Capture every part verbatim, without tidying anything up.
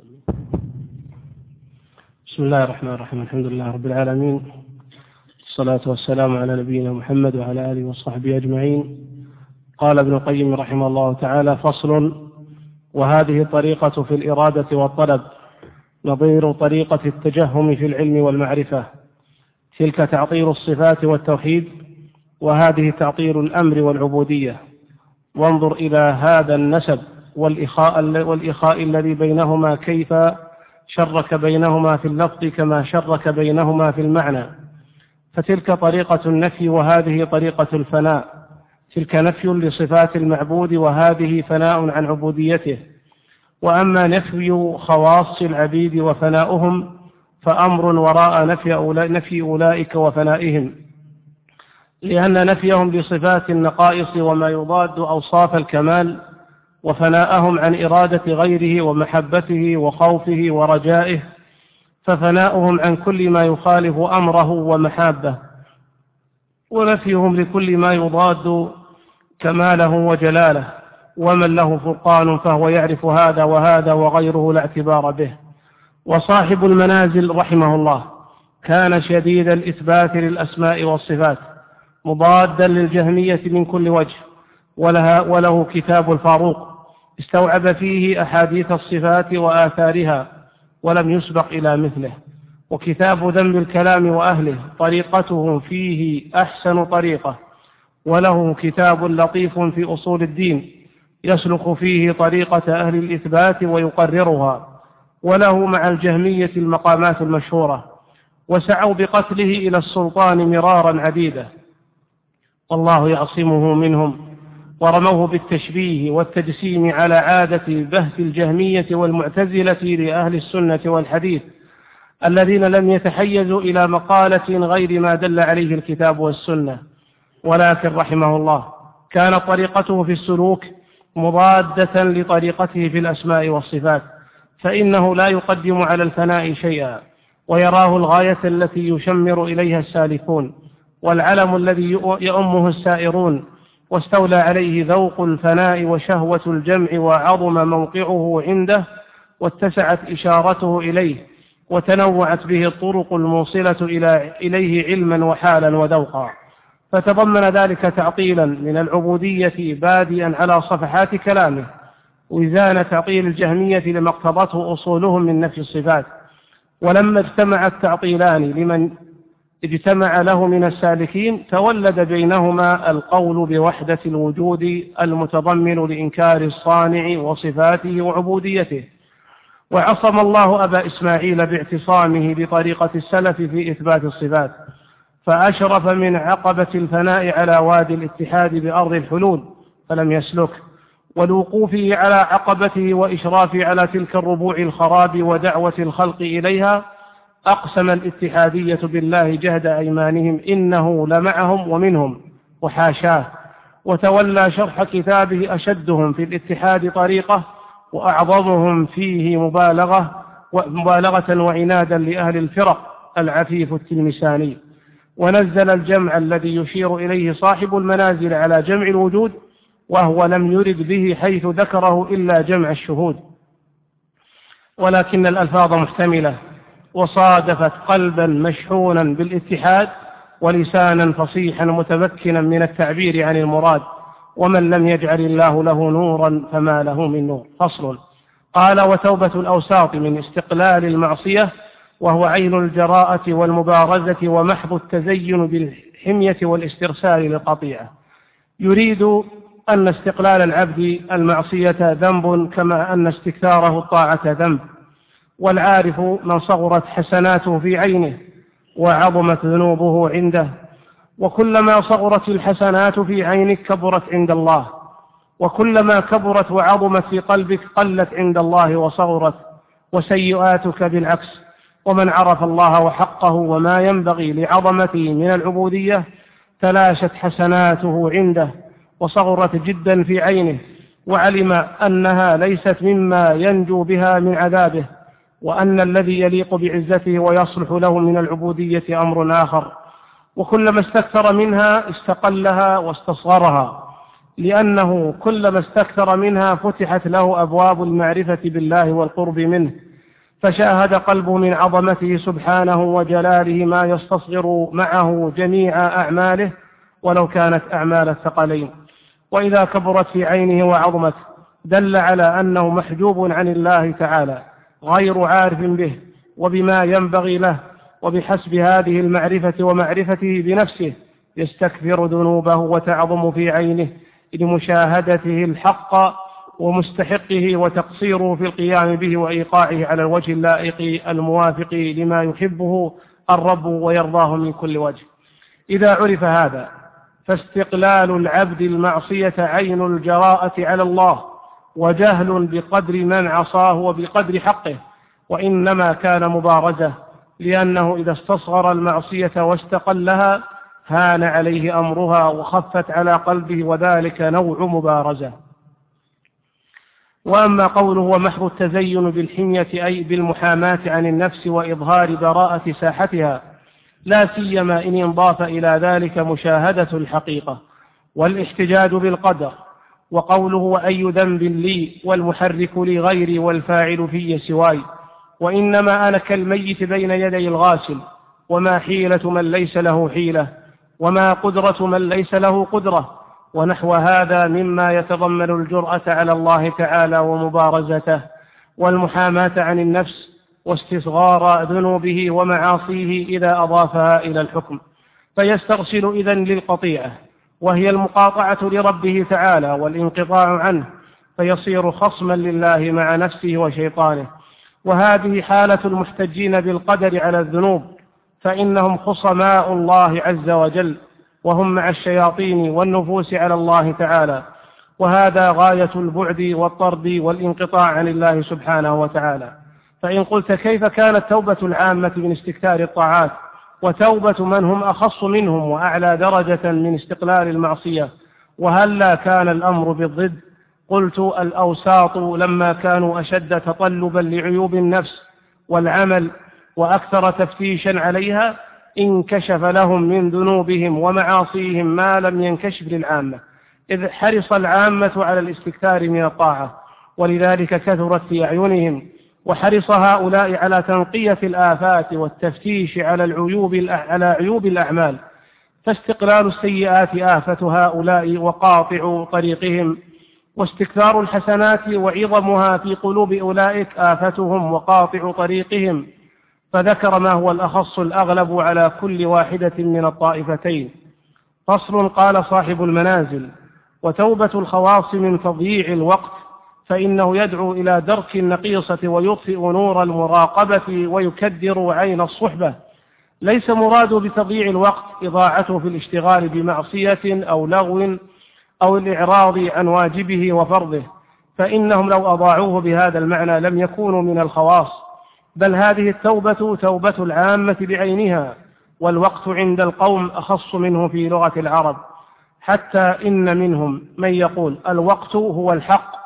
بسم الله الرحمن الرحيم. الحمد لله رب العالمين، الصلاة والسلام على نبينا محمد وعلى آله وصحبه أجمعين. قال ابن القيم رحمه الله تعالى: فصل: وهذه طريقة في الإرادة والطلب نظير طريقة التجهم في العلم والمعرفة. تلك تعطيل الصفات والتوحيد، وهذه تعطيل الأمر والعبودية. وانظر إلى هذا النسب والإخاء, والإخاء الذي بينهما، كيف شرك بينهما في اللفظ كما شرك بينهما في المعنى. فتلك طريقة النفي، وهذه طريقة الفناء. تلك نفي لصفات المعبود، وهذه فناء عن عبوديته. وأما نفي خواص العبيد وفناؤهم فأمر وراء نفي, أولا نفي أولئك وفنائهم، لأن نفيهم بصفات النقائص وما يضاد أوصاف الكمال، وفناءهم عن إرادة غيره ومحبته وخوفه ورجائه، ففناؤهم عن كل ما يخالف أمره ومحابه، ونفيهم لكل ما يضاد كماله وجلاله. ومن له فرقان فهو يعرف هذا وهذا وغيره لا اعتبار به. وصاحب المنازل رحمه الله كان شديد الإثبات للأسماء والصفات، مضادا للجهمية من كل وجه، ولها وله كتاب الفاروق استوعب فيه أحاديث الصفات وآثارها ولم يسبق إلى مثله. وكتاب ذم الكلام وأهله طريقته فيه أحسن طريقة، وله كتاب لطيف في أصول الدين يسلك فيه طريقة أهل الإثبات ويقررها، وله مع الجهمية المقامات المشهورة، وسعوا بقتله إلى السلطان مرارا عديدة، والله يعصمه منهم. ورموه بالتشبيه والتجسيم على عادة بهت الجهمية والمعتزلة لأهل السنة والحديث، الذين لم يتحيزوا إلى مقالة غير ما دل عليه الكتاب والسنة. ولكن رحمه الله كانت طريقته في السلوك مضادة لطريقته في الأسماء والصفات، فإنه لا يقدم على الفناء شيئا، ويراه الغاية التي يشمر إليها السالكون، والعلم الذي يؤمه السائرون، واستولى عليه ذوق الفناء وشهوة الجمع، وعظم موقعه عنده، واتسعت إشارته إليه، وتنوعت به الطرق الموصلة إليه علما وحالا وذوقا. فتضمن ذلك تعطيلا من العبودية بادئا على صفحات كلامه، وزان تعطيل الجهمية لما اقتضته أصولهم من نفي الصفات. ولما اجتمع التعطيلان لمن اجتمع له من السالكين، تولد بينهما القول بوحدة الوجود المتضمن لإنكار الصانع وصفاته وعبوديته. وعصم الله أبا إسماعيل باعتصامه بطريقة السلف في إثبات الصفات، فأشرف من عقبة الفناء على وادي الاتحاد بأرض الحلول فلم يسلك، والوقوفه على عقبته وإشرافه على تلك الربوع الخراب ودعوة الخلق إليها، أقسم الاتحادية بالله جهد أيمانهم إنه لمعهم ومنهم وحاشاه. وتولى شرح كتابه أشدهم في الاتحاد طريقة، وأعظمهم فيه مبالغة ومبالغة وعنادا لأهل الفرق العفيف التلمساني. ونزل الجمع الذي يشير إليه صاحب المنازل على جمع الوجود، وهو لم يرد به حيث ذكره إلا جمع الشهود، ولكن الألفاظ محتملة، وصادفت قلبا مشحونا بالاتحاد ولسانا فصيحا متمكنا من التعبير عن المراد. ومن لم يجعل الله له نورا فما له من نور. فصل. قال: وتوبة الأوساط من استقلال المعصية، وهو عين الجراءة والمبارزة ومحض التزين بالحمية والاسترسال للقطيعة. يريد أن استقلال العبد المعصية ذنب، كما أن استكثاره الطاعة ذنب. والعارف من صغرت حسناته في عينه وعظمت ذنوبه عنده، وكلما صغرت الحسنات في عينك كبرت عند الله، وكلما كبرت وعظمت في قلبك قلت عند الله وصغرت. وسيئاتك بالعكس. ومن عرف الله وحقه وما ينبغي لعظمته من العبودية تلاشت حسناته عنده وصغرت جدا في عينه، وعلم أنها ليست مما ينجو بها من عذابه، وأن الذي يليق بعزته ويصلح له من العبودية أمر آخر. وكلما استكثر منها استقلها واستصغرها، لأنه كلما استكثر منها فتحت له أبواب المعرفة بالله والقرب منه، فشاهد قلبه من عظمته سبحانه وجلاله ما يستصغر معه جميع أعماله ولو كانت أعمال الثقلين، وإذا كبرت في عينه وعظمت دل على أنه محجوب عن الله تعالى غير عارف به وبما ينبغي له، وبحسب هذه المعرفة ومعرفته بنفسه يستكثر ذنوبه وتعظم في عينه لمشاهدته الحق ومستحقه وتقصيره في القيام به وإيقاعه على الوجه اللائق الموافق لما يحبه الرب ويرضاه من كل وجه. إذا عرف هذا فاستقلال العبد المعصية عين الجراءة على الله وجهل بقدر من عصاه وبقدر حقه، وإنما كان مبارزة، لأنه إذا استصغر المعصية واستقلها هان عليه أمرها وخفت على قلبه، وذلك نوع مبارزة. وأما قوله ومحض التزين بالحمية أي بالمحاماة عن النفس وإظهار براءة ساحتها، لا سيما إن انضاف إلى ذلك مشاهدة الحقيقة والاحتجاج بالقدر، وقوله وأي ذنب لي والمحرك لغيري والفاعل في سواي، وإنما أنا كالميت بين يدي الغاسل، وما حيلة من ليس له حيلة، وما قدرة من ليس له قدرة، ونحو هذا مما يتضمن الجرأة على الله تعالى ومبارزته والمحاماة عن النفس واستصغار ذنوبه ومعاصيه إذا أضافها إلى الحكم، فيسترسل إذن للقطيعة وهي المقاطعة لربه تعالى والانقطاع عنه، فيصير خصما لله مع نفسه وشيطانه. وهذه حالة المحتجين بالقدر على الذنوب، فإنهم خصماء الله عز وجل، وهم مع الشياطين والنفوس على الله تعالى، وهذا غاية البعد والطرد والانقطاع عن الله سبحانه وتعالى. فإن قلت كيف كانت توبة العامة من استكثار الطاعات وتوبة من هم أخص منهم وأعلى درجة من استقلال المعصية، وهلا كان الأمر بالضد؟ قلت الأوساط لما كانوا أشد تطلبا لعيوب النفس والعمل وأكثر تفتيشا عليها انكشف لهم من ذنوبهم ومعاصيهم ما لم ينكشف للعامة، إذ حرص العامة على الاستكثار من الطاعة، ولذلك كثرت في أعينهم، وحرص هؤلاء على تنقية الآفات والتفتيش على العيوب على عيوب الأعمال، فاستقلال السيئات آفة هؤلاء وقاطع طريقهم، واستكثار الحسنات وعظمها في قلوب أولئك آفتهم وقاطع طريقهم. فذكر ما هو الأخص الأغلب على كل واحدة من الطائفتين. فصل. قال صاحب المنازل: وتوبة الخواص من تضييع الوقت، فإنه يدعو إلى درك النقيصة ويطفئ نور المراقبة ويكدر عين الصحبة. ليس مراد بتضييع الوقت إضاعته في الاشتغال بمعصية أو لغو أو الإعراض عن واجبه وفرضه، فإنهم لو أضاعوه بهذا المعنى لم يكونوا من الخواص، بل هذه التوبة توبة العامة بعينها، والوقت عند القوم أخص منه في لغة العرب، حتى إن منهم من يقول الوقت هو الحق،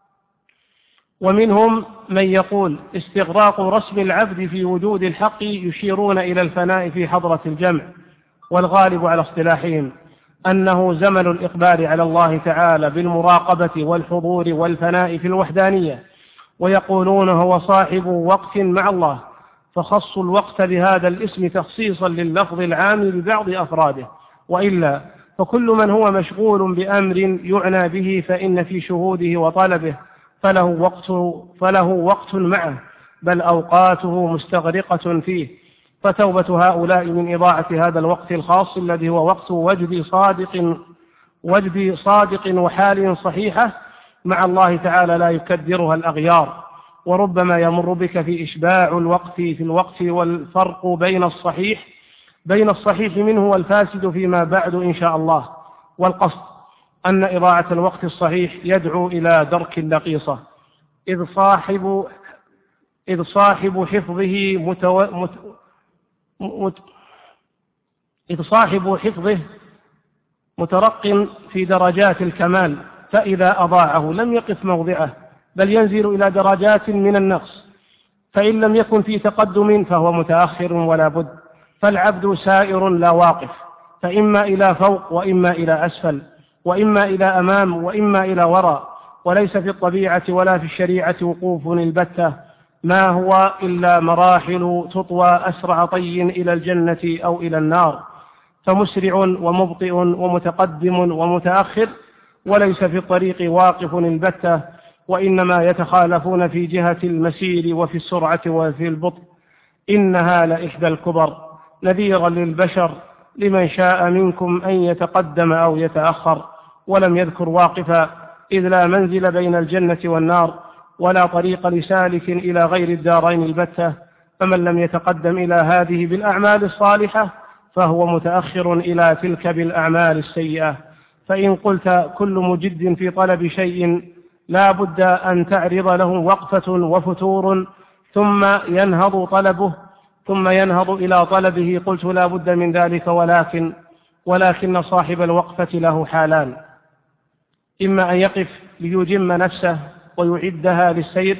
ومنهم من يقول استغراق رسم العبد في وجود الحق، يشيرون إلى الفناء في حضرة الجمع، والغالب على اصطلاحهم أنه زمن الإقبال على الله تعالى بالمراقبة والحضور والفناء في الوحدانية، ويقولون هو صاحب وقت مع الله، فخصوا الوقت بهذا الاسم تخصيصا لللفظ العام لبعض أفراده، وإلا فكل من هو مشغول بأمر يعنى به فإن في شهوده وطلبه فله وقت, فله وقت معه، بل أوقاته مستغرقة فيه. فتوبة هؤلاء من إضاعة هذا الوقت الخاص الذي هو وقت وجد صادق, وجد صادق وحال صحيحة مع الله تعالى لا يكدرها الأغيار، وربما يمر بك في إشباع الوقت في الوقت والفرق بين الصحيح بين الصحيح منه والفاسد فيما بعد إن شاء الله. والقصد أن إضاعة الوقت الصحيح يدعو إلى درك النقيصة، إذ صاحب إذ صاحب حفظه متو... مت... مت... إذ صاحب حفظه مترق في درجات الكمال، فإذا أضاعه لم يقف موضعه بل ينزل إلى درجات من النقص، فإن لم يكن في تقدم فهو متأخر ولا بد، فالعبد سائر لا واقف، فإما إلى فوق وإما إلى أسفل، وإما إلى أمام وإما إلى وراء، وليس في الطبيعة ولا في الشريعة وقوف البتة، ما هو إلا مراحل تطوى أسرع طي إلى الجنة أو إلى النار، فمسرع ومبطئ ومتقدم ومتأخر، وليس في الطريق واقف البتة، وإنما يتخالفون في جهة المسير وفي السرعة وفي البطء. إنها لإحدى الكبر نذيرا للبشر لمن شاء منكم أن يتقدم أو يتأخر، ولم يذكر واقفا، إذ لا منزل بين الجنة والنار ولا طريق لسالك إلى غير الدارين البتة. فمن لم يتقدم إلى هذه بالأعمال الصالحة فهو متأخر إلى تلك بالأعمال السيئة. فإن قلت كل مجد في طلب شيء لا بد أن تعرض له وقفة وفتور ثم ينهض طلبه ثم ينهض إلى طلبه، قلت لا بد من ذلك، ولكن ولكن صاحب الوقفة له حالان: إما أن يقف ليجم نفسه ويعدها للسير،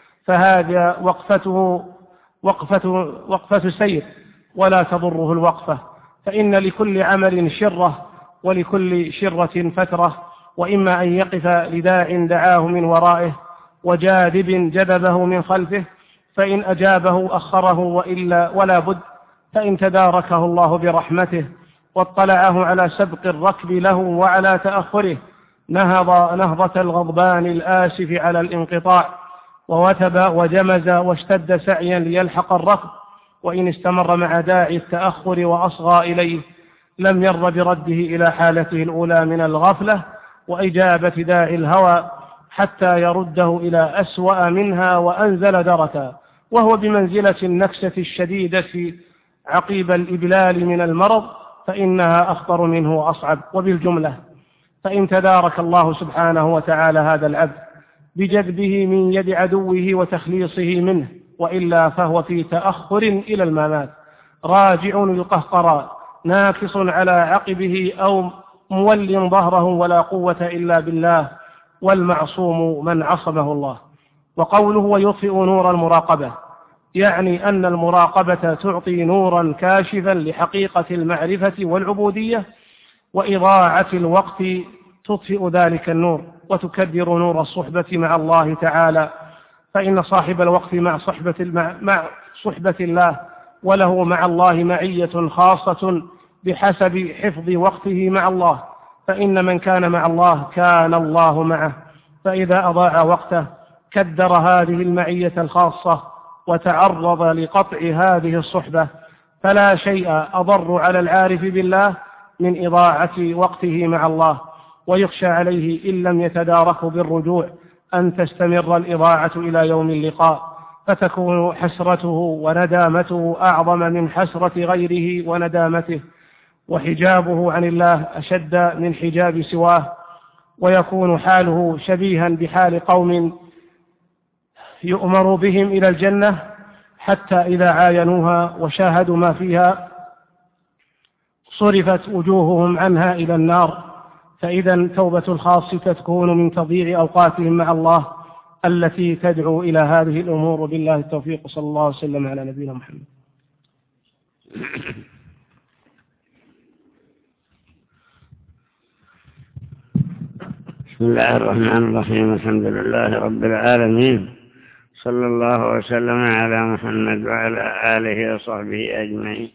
فهذا وقفته وقفة, وقفة السير ولا تضره الوقفة، فإن لكل عمل شرة ولكل شرة فترة. وإما أن يقف لداع دعاه من ورائه وجاذب جذبه من خلفه، فإن أجابه أخره وإلا ولا بد، فإن تداركه الله برحمته واطلعه على سبق الركب له وعلى تأخره نهض نهضة الغضبان الآسف على الانقطاع، ووثب وجمز واشتد سعيا ليلحق الركب. وإن استمر مع داعي التأخر وأصغى إليه لم ير برده إلى حالته الأولى من الغفلة وإجابة داعي الهوى حتى يرده إلى أسوأ منها وأنزل دركا، وهو بمنزلة النكسة الشديدة عقيب الإبلال من المرض، فإنها أخطر منه وأصعب. وبالجملة فإن تدارك الله سبحانه وتعالى هذا العبد بجذبه من يد عدوه وتخليصه منه، وإلا فهو في تأخر إلى الممات، راجع القهقرى ناكص على عقبه أو مول ظهره، ولا قوة إلا بالله، والمعصوم من عصمه الله. وقوله ويطفئ نور المراقبة يعني أن المراقبة تعطي نورا كاشفا لحقيقة المعرفة والعبودية، وإضاعة الوقت تطفئ ذلك النور وتكدر نور الصحبة مع الله تعالى. فإن صاحب الوقت مع صحبة, مع صحبة الله وله مع الله معية خاصة بحسب حفظ وقته مع الله، فإن من كان مع الله كان الله معه، فإذا أضاع وقته كدر هذه المعية الخاصة وتعرض لقطع هذه الصحبة. فلا شيء أضر على العارف بالله من إضاعة وقته مع الله، ويخشى عليه إن لم يتداركه بالرجوع أن تستمر الإضاعة إلى يوم اللقاء، فتكون حسرته وندامته أعظم من حسرة غيره وندامته، وحجابه عن الله أشد من حجاب سواه، ويكون حاله شبيها بحال قوم يؤمر بهم إلى الجنة حتى إذا عاينوها وشاهدوا ما فيها صرفت وجوههم عنها إلى النار. فإذا توبة الخاص تكون من تضييع أوقاتهم مع الله التي تدعو إلى هذه الأمور. بالله التوفيق، صلى الله عليه وسلم على نبينا محمد. بسم الله الرحمن الرحيم. الحمد لله رب العالمين، صلى الله وسلم على محمد وعلى آله وصحبه أجمعين.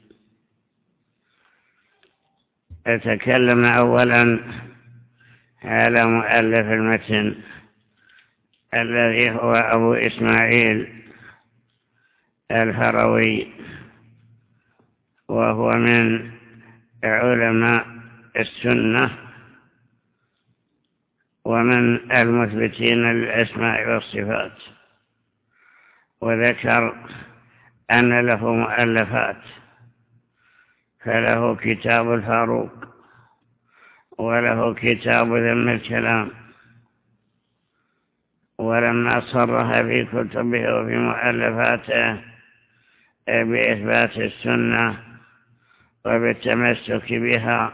أتكلم أولا على مؤلف المتن الذي هو أبو إسماعيل الهروي، وهو من علماء السنة ومن المثبتين للأسماء والصفات، وذكر أن له مؤلفات، فله كتاب الفاروق، وله كتاب ذم الكلام، ولما صرح في كتبه وفي مؤلفاته بإثبات السنة وبالتمسك بها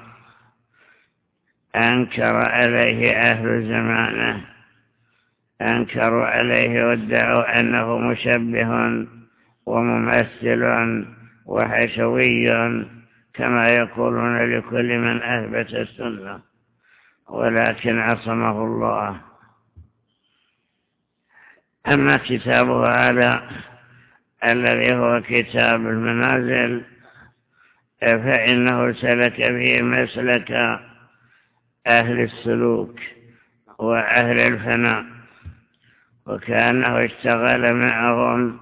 أنكر عليه أهل زمانه، أنكروا عليه وادعوا أنه مشبه وممثل وحشوي كما يقولون لكل من أثبت السنة، ولكن عصمه الله. أما كتابه هذا الذي هو كتاب المنازل فإنه سلك به مسلك أهل السلوك وأهل الفناء، وكأنه اشتغل معهم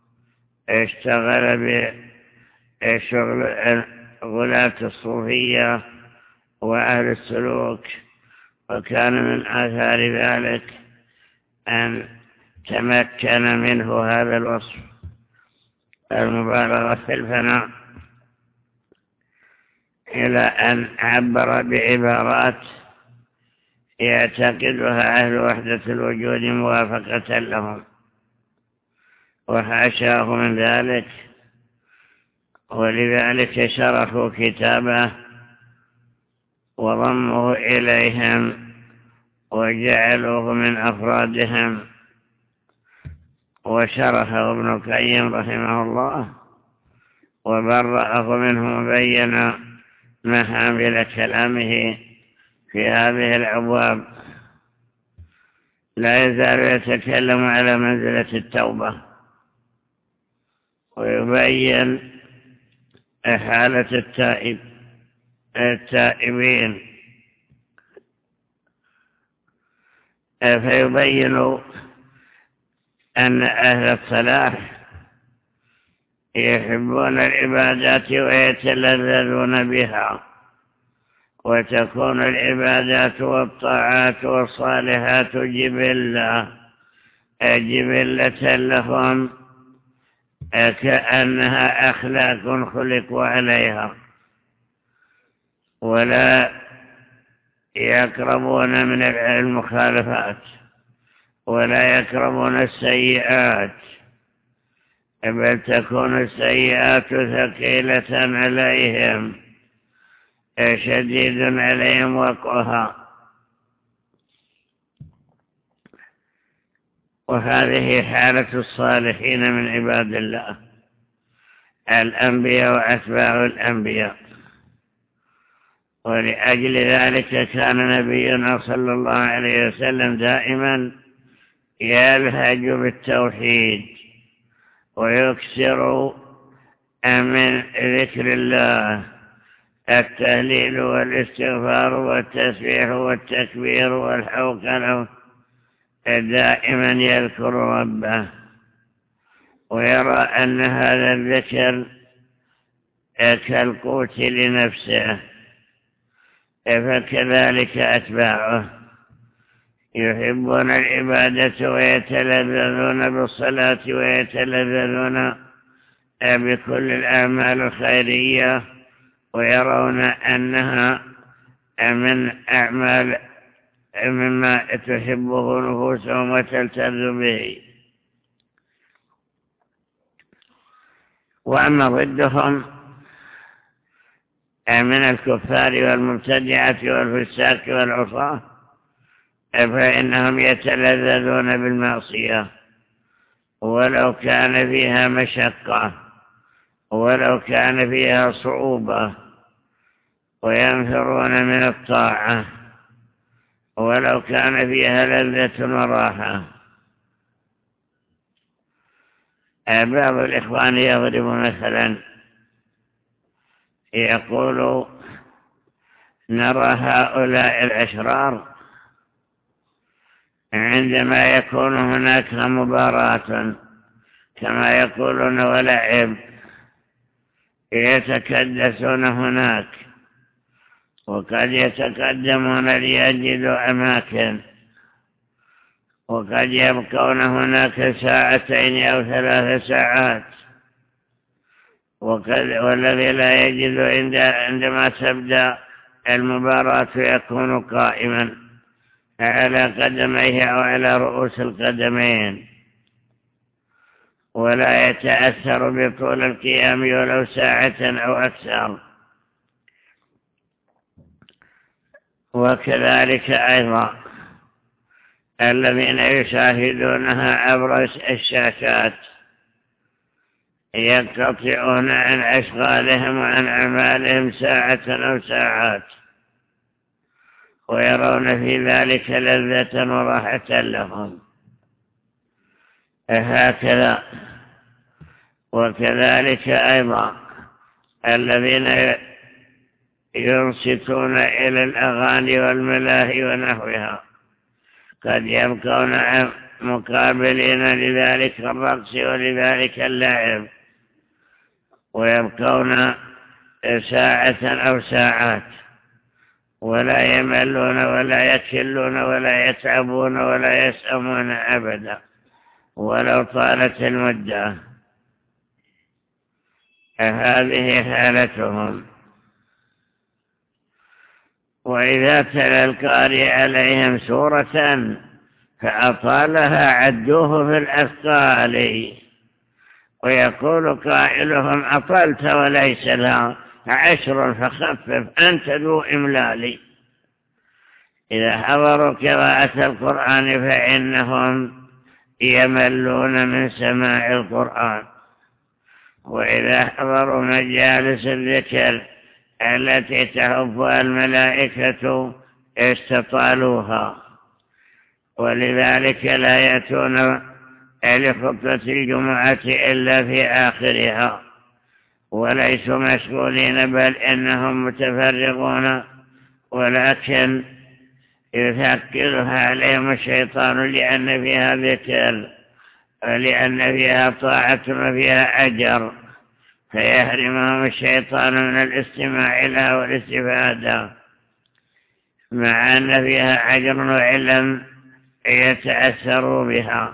اشتغل بشغل غلاة الصوفية وأهل السلوك، وكان من آثار ذلك أن تمكن منه هذا الوصف المبالغة في الفناء، إلى أن عبر بعبارات يعتقدها أهل وحدة الوجود موافقة لهم، وحاشاه من ذلك. ولذلك شرحوا كتابه وضموه إليهم وجعلوه من أفرادهم، وشرحه ابن القيم رحمه الله وبرأه منه مبين محامل كلامه في هذه الأبواب. لا يزال يتكلم على منزلة التوبة ويبين حالة التائب التائبين، فيبين أن أهل الصلاح يحبون العبادات ويتلذذون بها، وتكون العبادات والطاعات والصالحات جبلة جبلة لهم كأنها أخلاق خلقوا عليها، ولا يقربون من المخالفات ولا يقربون السيئات، بل تكون السيئات ثقيلة عليهم شديد عليهم وقعها. وهذه حالة الصالحين من عباد الله الأنبياء وأتباع الأنبياء. ولأجل ذلك كان نبينا صلى الله عليه وسلم دائما يلهج بالتوحيد ويكثر من ذكر الله، التهليل والاستغفار والتسبيح والتكبير والحوقلة، دائما يذكر ربه ويرى أن هذا الذكر كالقوت لنفسه، فكذلك أتباعه يحبون العبادة ويتلذذون بالصلاة ويتلذذون بكل الأعمال الخيرية، ويرون أنها من أعمال مما تحبه نفوسهم وتلتذ به. وأما ضدهم من الكفار والمبتدعة والفساق والعصاة فإنهم يتلذذون بالمعصية ولو كان فيها مشقة ولو كان فيها صعوبة، وينفرون من الطاعة ولو كان فيها لذة وراحة. بعض الإخوان يضرب مثلا يقول: نرى هؤلاء الأشرار عندما يكون هناك مباراة كما يقولون ولعب يتكدسون هناك، وقد يتقدمون ليجدوا أماكن، وقد يبقون هناك ساعتين أو ثلاث ساعات، والذي لا يجد عندما تبدأ المباراة يكون قائما على قدميه أو على رؤوس القدمين، ولا يتأثر بطول القيام ولو ساعة أو أكثر. وكذلك أيضا الذين يشاهدونها عبر الشاشات ينقطعون عن أشغالهم وعن أعمالهم ساعة أو ساعات، ويرون في ذلك لذة وراحة لهم. هكذا. وكذلك أيضا الذين ينصتون إلى الأغاني والملاهي ونحوها قد يبقون مقابلين لذلك الرقص ولذلك اللعب، ويبقون ساعة أو ساعات ولا يملون ولا يكلون ولا يتعبون ولا يسأمون أبدا ولو طالت المدة. هذه حالتهم. وإذا تلا القارئ عليهم سورة فأطالها عدوه في الأثقال، ويقول قائلهم أطلت وليس لها عشر فخفف أنت ذو إملال. إذا حضروا قراءة القرآن فإنهم يملون من سماع القرآن، وإذا حضروا مجالس الذكر التي تحفها الملائكة استطالوها، ولذلك لا يأتون لخطبة الجمعة إلا في آخرها، وليسوا مشغولين بل إنهم متفرغون، ولكن يثقلها عليهم الشيطان لأن فيها ذكر، لأن فيها طاعة وفيها أجر، فيحرمهم الشيطان من الاستماع لها والاستفادة، مع أن فيها أجر وإن لم يتأثروا بها،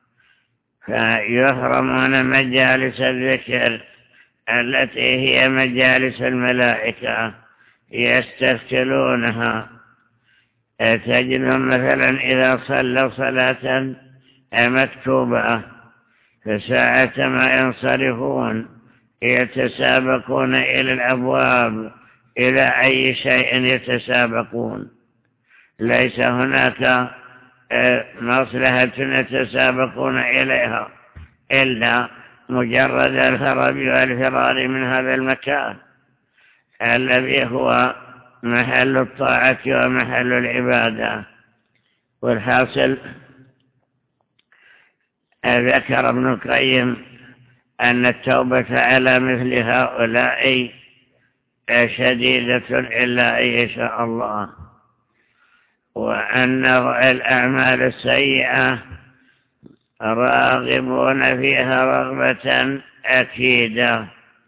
فيحرمون مجالس الذكر التي هي مجالس الملائكة يستثقلونها. تجدهم مثلا إذا صلوا صلاة مكتوبة فساعة ما ينصرفون يتسابقون إلى الأبواب، إلى أي شيء يتسابقون، ليس هناك مصلحة يتسابقون إليها إلا مجرد الهرب والفرار من هذا المكان الذي هو محل الطاعة ومحل العبادة. والحاصل ذكر ابن القيم أن التوبة على مثل هؤلاء شديدة إلا أن يشاء الله، وأنه الأعمال السيئة راغبون فيها رغبة أكيدة،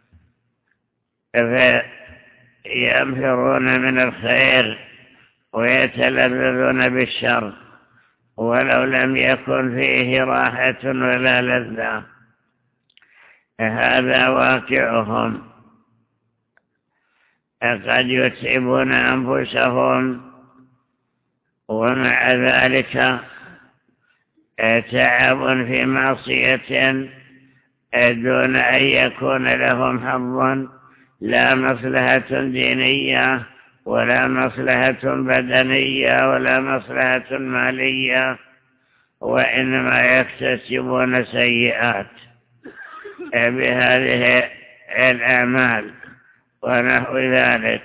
فينفرون من الخير ويتلذذون بالشر ولو لم يكن فيه راحة ولا لذة. هذا واقعهم. قد يتعبون أنفسهم ومع ذلك تعب في معصية دون أن يكون لهم حظ، لا مصلحة دينية ولا مصلحة بدنية ولا مصلحة مالية، وإنما يكتسبون سيئات بهذه الأعمال ونحو ذلك.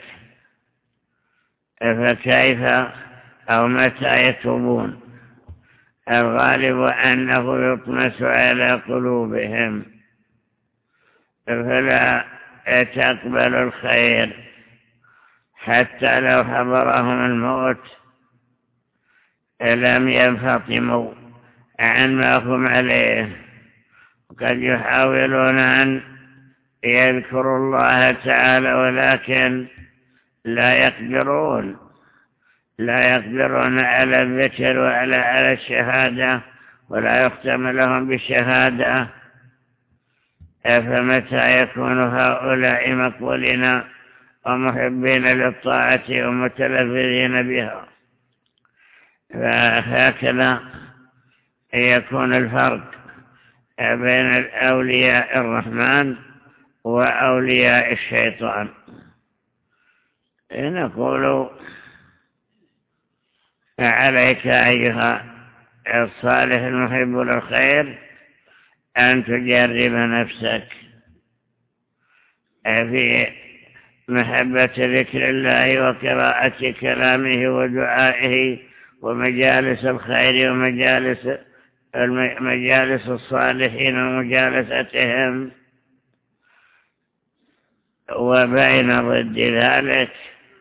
فكيف أو متى يتوبون؟ الغالب أنه يطمس على قلوبهم فلا تقبل الخير حتى لو حضرهم الموت لم ينفطموا عن ما هم عليه. وقد يحاولون أن يذكروا الله تعالى ولكن لا يقدرون لا يقدرون على الذكر وعلى على الشهادة، ولا يختم لهم بالشهادة. فمتى يكون هؤلاء مقبولين ومحبين للطاعة ومتلذذين بها؟ فهكذا يكون الفرق بين الأولياء الرحمن وأولياء الشيطان. نقول عليك أيها الصالح المحب للخير أن تجرب نفسك في محبة ذكر الله وقراءة كلامه ودعائه ومجالس الخير ومجالس مجالس الصالحين ومجالستهم، وبين ضد ذلك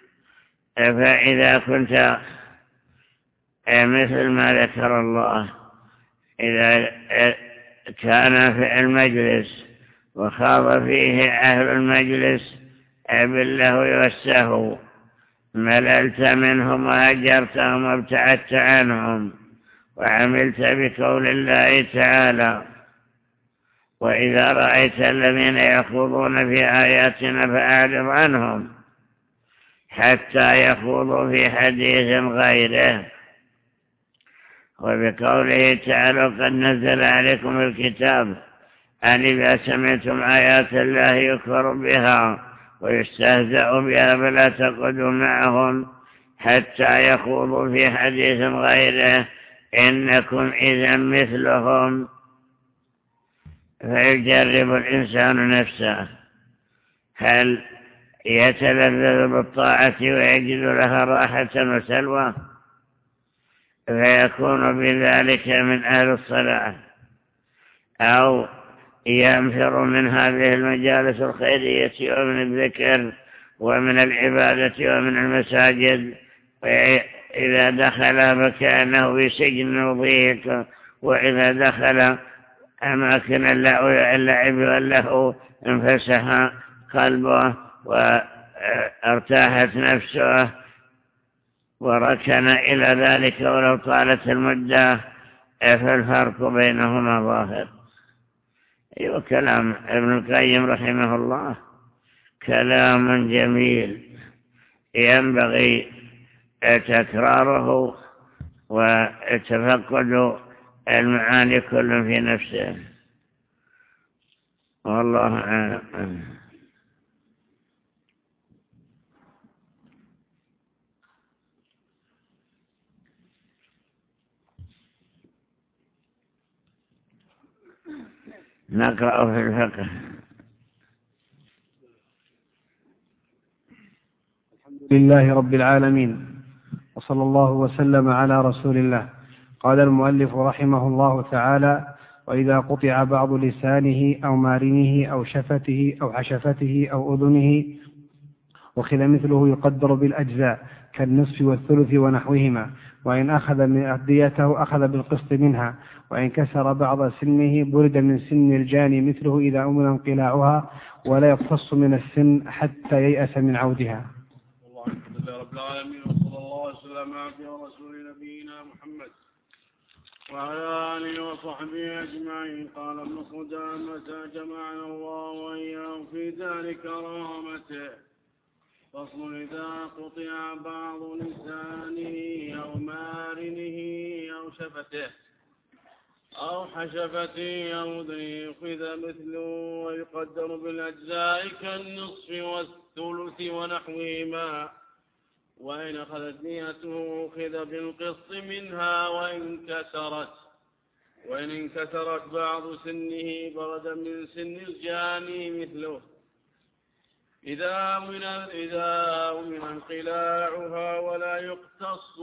فإذا كنت مثل ما ذكر الله، إذا كان في المجلس وخاض فيه أهل المجلس باللهو والسهو، مللت منهم وهجرتهم وابتعدت عنهم وعملت بقول الله تعالى: وإذا رأيت الذين يخوضون في آياتنا فأعرض عنهم حتى يخوضوا في حديث غيره. وبقوله تعالى: قد نزل عليكم الكتاب أن إذا سمعتم آيات الله يكفر بها ويستهزأ بها فلا تقعدوا معهم حتى يخوضوا في حديث غيره إنكم إذا مثلهم. فيجرب الإنسان نفسه، هل يتلذذ بالطاعة ويجد لها راحة وسلوى فيكون بذلك من أهل الصلاة، أو ينفر من هذه المجالس الخيرية ومن الذكر ومن العبادة ومن المساجد، وإذا دخل فكأنه في سجن ضيق، وإذا دخل أماكن اللعب واللهو انفسح قلبه وارتاحت نفسه وركن إلى ذلك ولو طالت المدة، فالفرق بينهما ظاهر. أيوة، كلام ابن القيم رحمه الله كلام جميل ينبغي تكراره وتفقد المعاني كل في نفسه، والله أعلم. نقرأ في الفقه. الحمد لله رب العالمين، وصلى الله وسلم على رسول الله. قال المؤلف رحمه الله تعالى: وإذا قطع بعض لسانه أو مارنه أو شفته أو حشفته أو أذنه أخذ مثله يقدر بالأجزاء كالنصف والثلث ونحوهما، وإن أخذ من أديته أخذ بالقسط منها، وإن كسر بعض سنه برد من سن الجاني مثله إذا أمن انقلاعها، ولا يقتص من السن حتى ييأس من عودها. والله الحمد لله رب العالمين، وصلى الله وسلم على رسول نبينا محمد وعلى آله وصحبه أجمعين. قال ابن قدامة جمعنا الله وإياه في ذلك كرامته: فصل: إذا قطع بعض لسانه أو مارنه أو شفته أو حشفته أو أذنه أخذ مثله ويقدر بالأجزاء كالنصف والثلث ونحوهما، وإن أخذت نيته أخذ بالقسط منها، وإن كسرت وإن انكسرت بعض سنه برد من سن الجاني مثله إذا من إذا من انقلاعها، ولا يقتص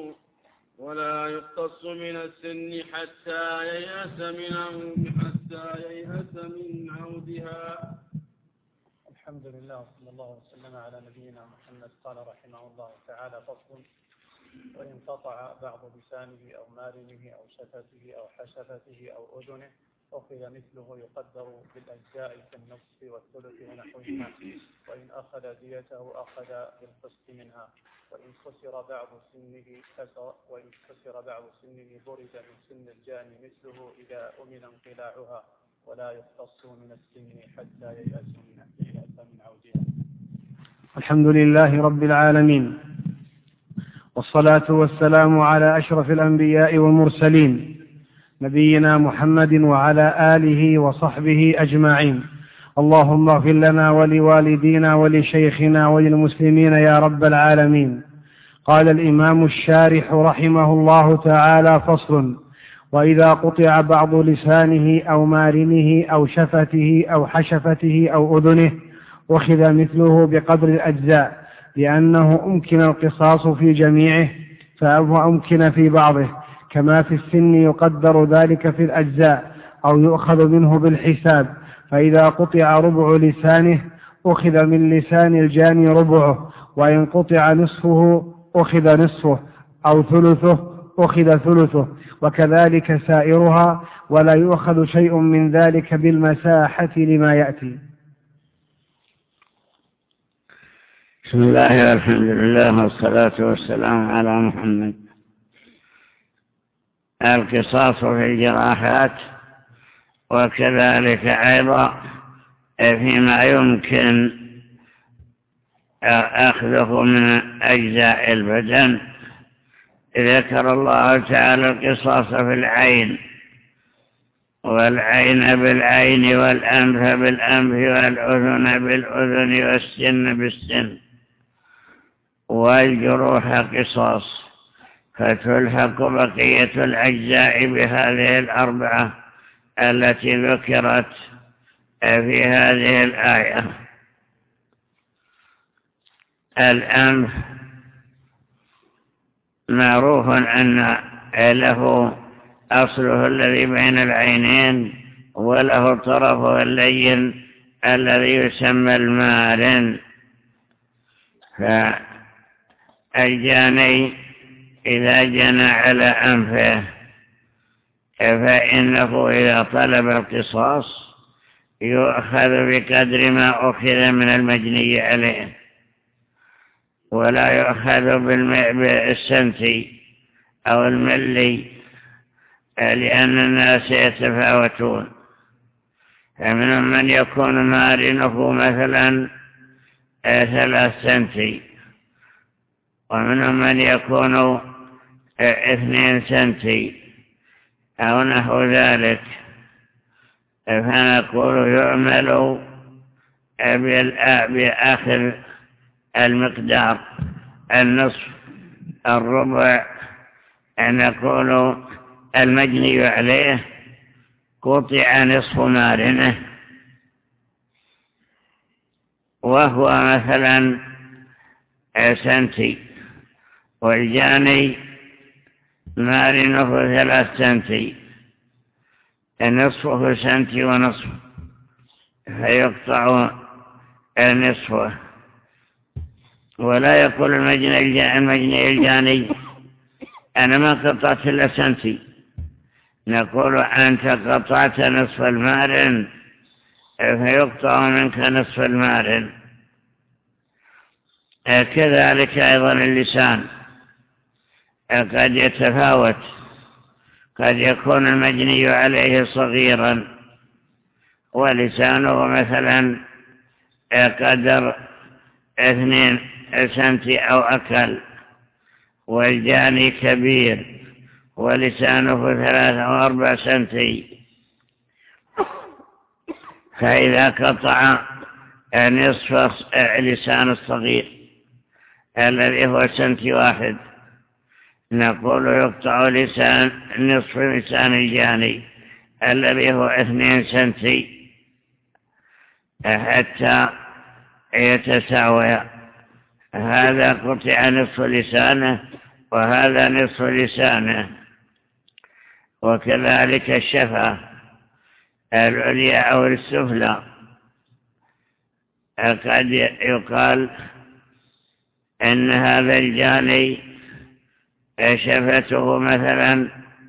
ولا يقتص من السن حتى ييأس من حتى ييأس من عودها. الحمد لله، وصلى الله وسلم على نبينا محمد. قال رحمه الله تعالى: فصل: وإن قطع بعض لسانه أو مارنه أو شفته أو حشفته أو أذنه أخذ مثله يقدر بالأجزاء كالنصف والثلث ونحوهما، وإن أخذ ديته أخذ بالقسط منها، وإن كسر بعض سنه كسر وإن كسر بعض سنه برد من سن الجاني مثله إذا أمن انقلاعها، ولا يقتص من السن حتى ييأس من عودها. الحمد لله رب العالمين، والصلاة والسلام على أشرف الأنبياء والمرسلين نبينا محمد وعلى آله وصحبه أجمعين. اللهم اغفر لنا ولوالدينا ولشيخنا وللمسلمين يا رب العالمين. قال الإمام الشارح رحمه الله تعالى: فصل: وإذا قطع بعض لسانه أو مارنه أو شفته أو حشفته أو أذنه أخذ مثله بقدر الأجزاء، لأنه أمكن القصاص في جميعه فهو أمكن في بعضه، كما في السن يقدر ذلك في الأجزاء أو يؤخذ منه بالحساب. فإذا قطع ربع لسانه أخذ من لسان الجاني ربعه، وإن قطع نصفه أخذ نصفه، أو ثلثه أخذ ثلثه، وكذلك سائرها، ولا يؤخذ شيء من ذلك بالمساحة لما يأتي. بسم الله والحمد لله والصلاة والسلام على محمد. القصاص في الجراحات، وكذلك أيضا فيما يمكن أخذه من أجزاء البدن. ذكر الله تعالى القصاص في العين، والعين بالعين، والأنف بالأنف، والأذن بالأذن، والسن بالسن، والجروح قصاص، فتلحق بقية الأجزاء بهذه الأربعة التي ذكرت في هذه الآية. الأنف معروف أن له أصله الذي بين العينين، وله طرفه اللين الذي يسمى المارن. فالجاني إذا جنى على أنفه فإنه إذا طلب القصاص يؤخذ بقدر ما أخذ من المجني عليه، ولا يؤخذ بالسنتي أو الملي، لأن الناس يتفاوتون. فمنهم من يكون مارنه مثلا ثلاث سنتي، ومنهم من يكون اثنين سنتي أو نحو ذلك. فنقول يعمل بآخر المقدار، النصف، الربع. نقول المجني عليه قطع نصف مارنه، وهو مثلا سنتي، والجاني مارنه ثلاث سنتي، نصفه سنتي ونصف، فيقطع نصفه. ولا يقول المجني الجاني أنا ما قطعت إلا سنتي، نقول أنت قطعت نصف المارن، فيقطع منك نصف المارن. كذلك أيضا اللسان قد يتفاوت، قد يكون المجني عليه صغيرا ولسانه مثلا قدر اثنين سنتي أو أقل، والجاني كبير ولسانه ثلاثة أو أربع سنتي. فإذا قطع نصف لسان الصغير الذي هو سنتي واحد، نقول يقطع لسان نصف لسان الجاني الذي هو اثنين سنتي حتى يتساوي. هذا قطع نصف لسانه وهذا نصف لسانه. وكذلك الشفة العليا أو السفلى، قد يقال أن هذا الجاني شفته مثلا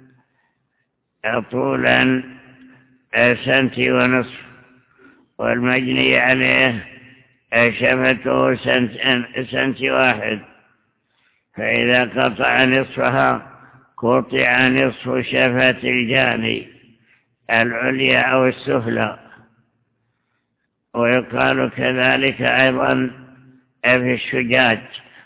طولا سنتي ونصف، والمجني عليه شفته سنت, سنت واحد، فإذا قطع نصفها قطع نصف شفة الجاني العليا أو السفلى. ويقال كذلك أيضا في الشجاج،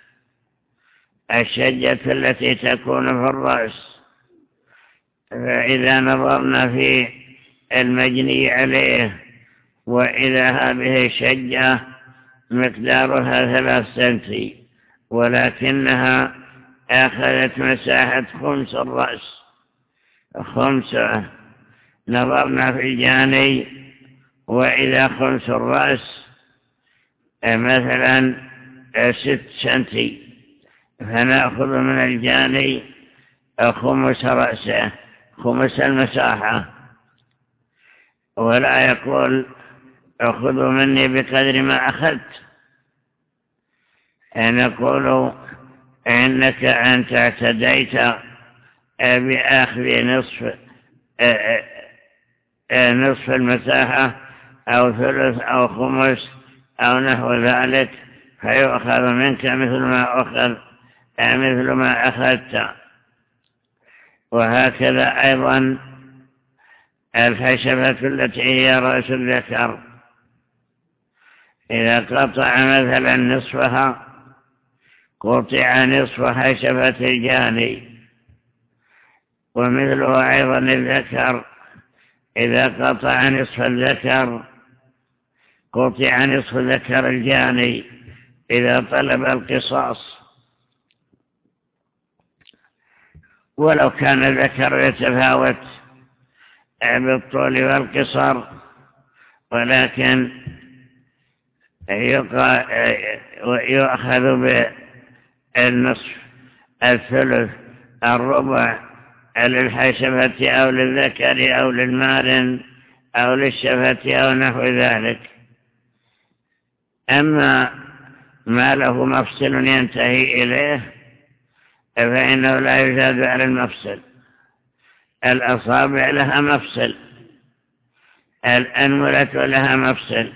الشجة التي تكون في الرأس، فإذا نظرنا في المجني عليه وإذا هذه الشجة مقدارها ثلاث سنتي، ولكنها أخذت مساحة خمس الرأس، خمسة. نظرنا في الجاني وإذا خمس الرأس مثلا ست سنتي، فنأخذ من الجاني خمس رأسه، خمس المساحة، ولا يقول أخذوا مني بقدر ما أخذت، أن يقول إنك أنت اعتديت بأخذ نصف نصف المساحة أو ثلث أو خمس أو نحو ذلك، فيؤخذ منك مثل ما أخذ مثل ما أخذت. وهكذا أيضا الخشبة التي هي رأس الذكر، إذا قطع مثلا نصفها قطع نصف خشبة الجاني. ومثله أيضا الذكر، إذا قطع نصف الذكر قطع نصف ذكر الجاني إذا طلب القصاص. ولو كان الذكر يتفاوت بالطول والقصر، ولكن يؤخذ بالنصف، الثلث، الربع للحشفة أو للذكر أو للمارن أو للشفة أو نحو ذلك. أما ما له مفصل ينتهي إليه فإنه لا يزاد على المفصل. الأصابع لها مفصل، الأنملة لها مفصل،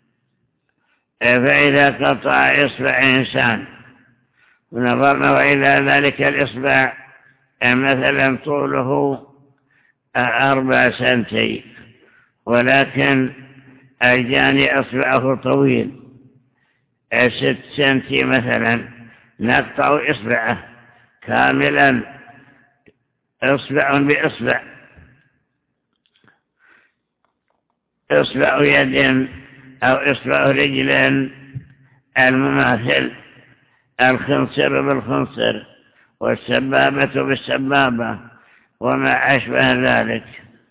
فإذا قطع إصبع إنسان ونظرنا وإلى ذلك الإصبع مثلا طوله أربع سنتي، ولكن الجاني أصبعه طويل ست سنتي مثلا، نقطع إصبعه كاملا إصبع بإصبع، إصبع يد أو إصبع رجل المماثل، الخنصر بالخنصر والسبابة بالسبابة وما أشبه ذلك.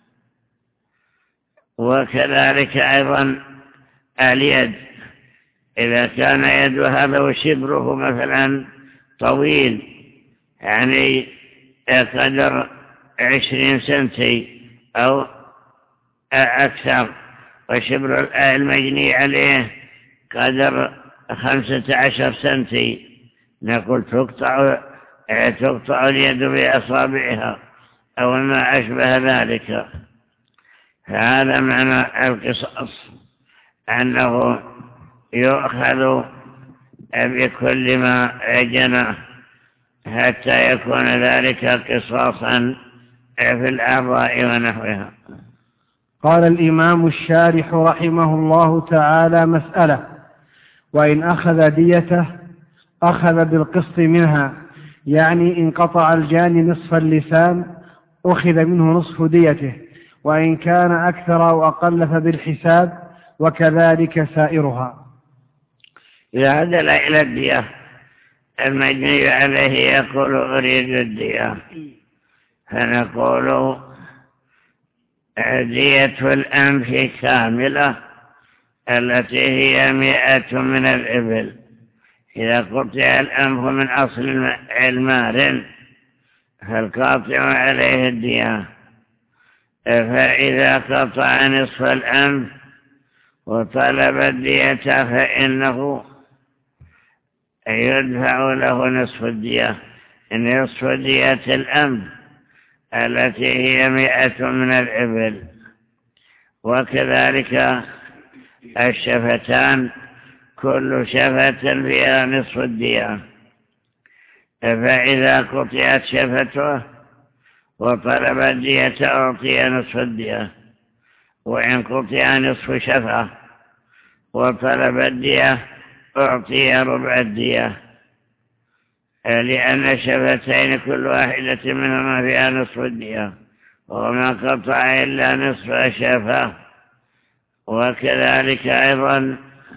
وكذلك أيضا اليد، إذا كان يد هذا وشبره مثلا طويل، يعني قدر عشرين سنتي أو أكثر، وشبر المجني عليه قدر خمسة عشر سنتي، نقول تقطع تقطع اليد بأصابعها أو ما أشبه ذلك. هذا معنى القصاص، أنه يؤخذ بكل ما جنى حتى يكون ذلك قصاصا في الأعضاء ونحوها. قال الإمام الشارح رحمه الله تعالى: مسألة: وإن أخذ ديته أخذ بالقسط منها، يعني إن قطع الجاني نصف اللسان أخذ منه نصف ديته، وإن كان أكثر أو أقل فبالحساب، وكذلك سائرها. إذا عدل إلى الدية المجني عليه يقول أريد الدية، فنقول دية الأنف كاملة التي هي مئة من الإبل. إذا قطع الأنف من أصل المارن فالقاطع عليه الدية، فإذا قطع نصف الأنف وطلب الدية فإنه يدفع له نصف الدية، نصف دية الأنف التي هي مئة من الإبل. وكذلك الشفتان، كل شفة فيها نصف الدية، فإذا قطعت شفته وطلب الدية أعطي نصف الدية، وإن قطع نصف شفة وطلب الدية أعطي ربع الدية، لأن الشفتين كل واحدة منهما فيها نصف الدية، وما قطع إلا نصف شفة. وكذلك أيضا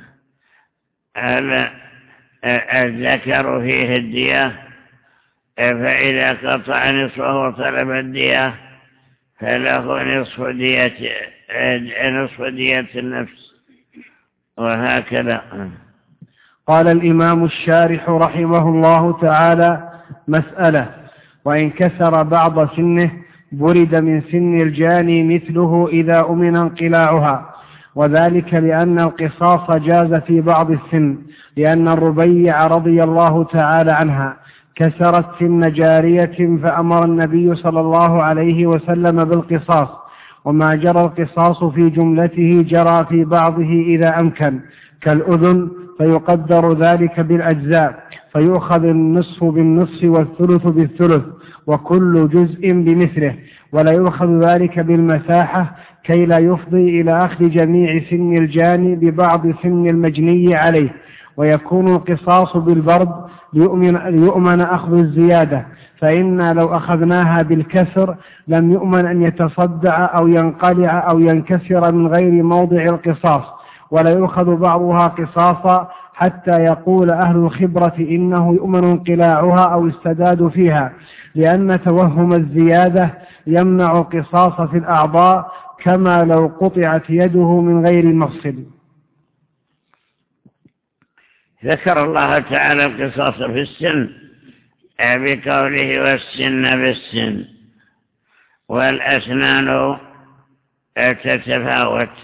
الذكر فيه الدية، فإذا قطع نصفه وطلب الدية فله نصف دية نصف دية النفس، وهكذا. قال الإمام الشارح رحمه الله تعالى: مسألة: وإن كسر بعض سنه برد من سن الجاني مثله إذا أمن انقلاعها، وذلك لأن القصاص جاز في بعض السن، لأن الربيع رضي الله تعالى عنها كسرت سن جارية فأمر النبي صلى الله عليه وسلم بالقصاص، وما جرى القصاص في جملته جرى في بعضه إذا أمكن، كالأذن فيقدر ذلك بالأجزاء، فيؤخذ النصف بالنصف والثلث بالثلث وكل جزء بمثله، ولا يؤخذ ذلك بالمساحة كي لا يفضي إلى أخذ جميع سن الجاني ببعض سن المجني عليه. ويكون القصاص بالبرد ليؤمن, ليؤمن أخذ الزيادة، فإنا لو أخذناها بالكسر لم يؤمن أن يتصدع أو ينقلع أو ينكسر من غير موضع القصاص، ولا يؤخذ بعضها قصاصا حتى يقول أهل الخبرة إنه يؤمن انقلاعها أو السداد فيها، لأن توهم الزيادة يمنع القصاص في الأعضاء كما لو قطعت يده من غير مفصل. ذكر الله تعالى القصاص في السن بقوله والسن بالسن، والأسنان تتفاوت.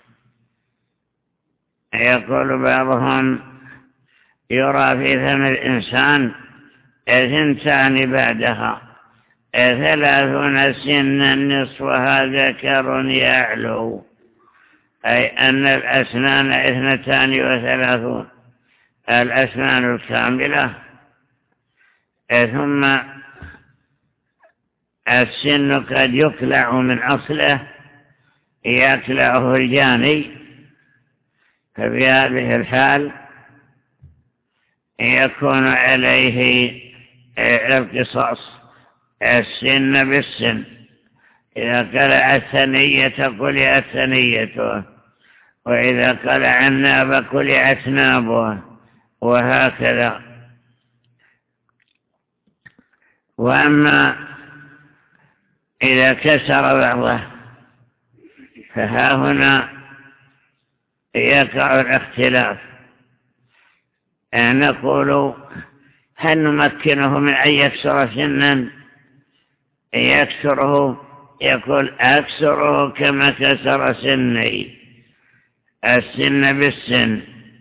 يقول بعضهم يرى في فم الإنسان ثنتان بعدها ثلاثون سنا نصفها ذكر يعلو، أي أن الأسنان اثنتان وثلاثون، الأسنان الكاملة، ثم السن قد يقلع من أصله يقلعه الجاني، ففي هذه الحال يكون عليه القصاص السن بالسن. إذا قلع الثنية قلعت ثنيته، وإذا قلع الناب قلعت نابه، وهكذا. وأما إذا كسر بعضه فها هنا يقع الاختلاف. نقول هل نمكنه من أن يكسر سنا يكسره؟ يقول أكسره كما كسر سني، السن بالسن.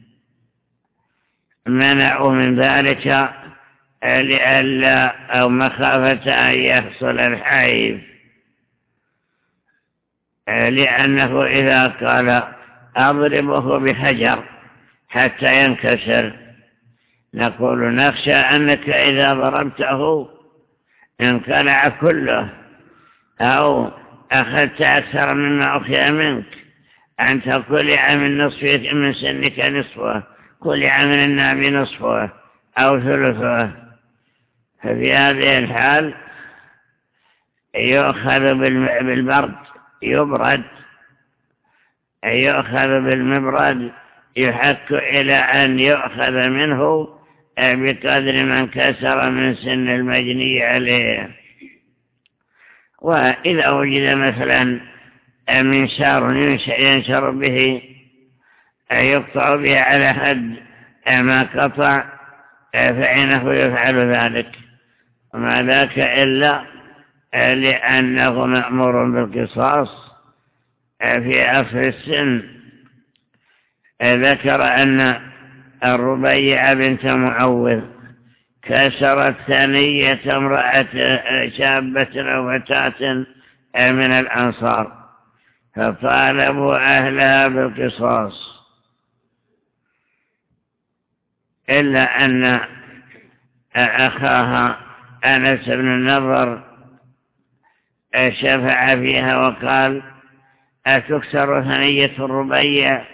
منعوا من ذلك لئلا أو مخافة أن يحصل الحيف، لأنه إذا قال أضربه بحجر حتى ينكسر نقول نخشى أنك إذا ضربته انقلع كله أو أخذت أكثر مما أخذ منك، أنت قلع من نصفك من سنك نصفه، قلع من الناب نصفه أو ثلثه. ففي هذه الحال يؤخذ بالبرد يبرد، يؤخذ بالمبرد يحك إلى أن يؤخذ منه بقدر من كسر من سن المجني عليه. وإذا وجد مثلا منشار ينشر به يقطع به على حد ما قطع فإنه يفعل ذلك، وما ذاك إلا لأنه مأمور بالقصاص في أصل السن. ذكر أن الربيع بنت معوذ كسرت ثنية امرأة شابة أو فتاة من الأنصار فطالبوا أهلها بالقصاص، إلا أن أخاها أنس بن النضر شفع فيها وقال أتكسر ثنية الربيع؟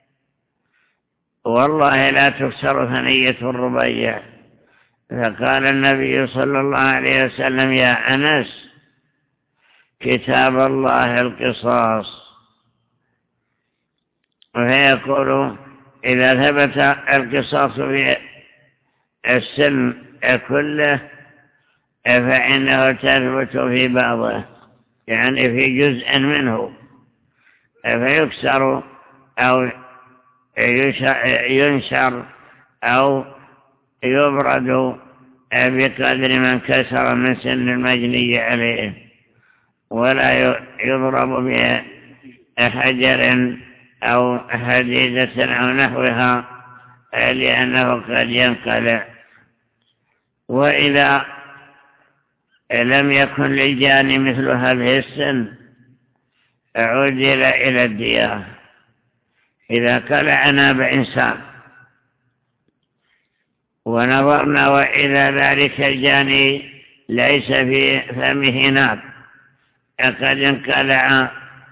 والله لا تكسر ثنية الربيع. فقال النبي صلى الله عليه وسلم يا أنس كتاب الله القصاص. ويقول إذا ثبت القصاص في السن كله فإنه تثبت في بعضه، يعني في جزء منه، فيكسر أو ينشر أو يبرد بقدر من كسر من سن المجني عليه، ولا يضرب بحجر أو حديدة أو نحوها لأنه قد ينقلع. وإذا لم يكن للجاني مثل هذه السن عدل إلى الدية. إذا قلع ناب إنسان ونظرنا وإذا ذلك الجاني ليس في فمه ناب قد انقلع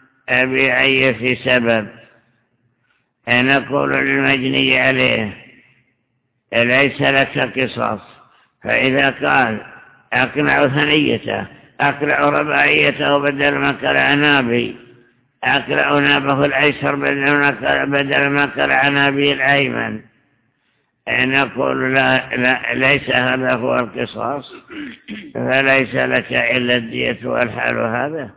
بأي سبب، نقول للمجني عليه ليس لك قصاص. فإذا قال أقلع ثنيته، أقلع رباعيته بدل ما قلع نابي، أقلع نابه الأيسر بدل ما قلع نابي الأيمن، نقول لا, لا ليس هذا هو القصاص، فليس لك إلا الدية والحال هذا.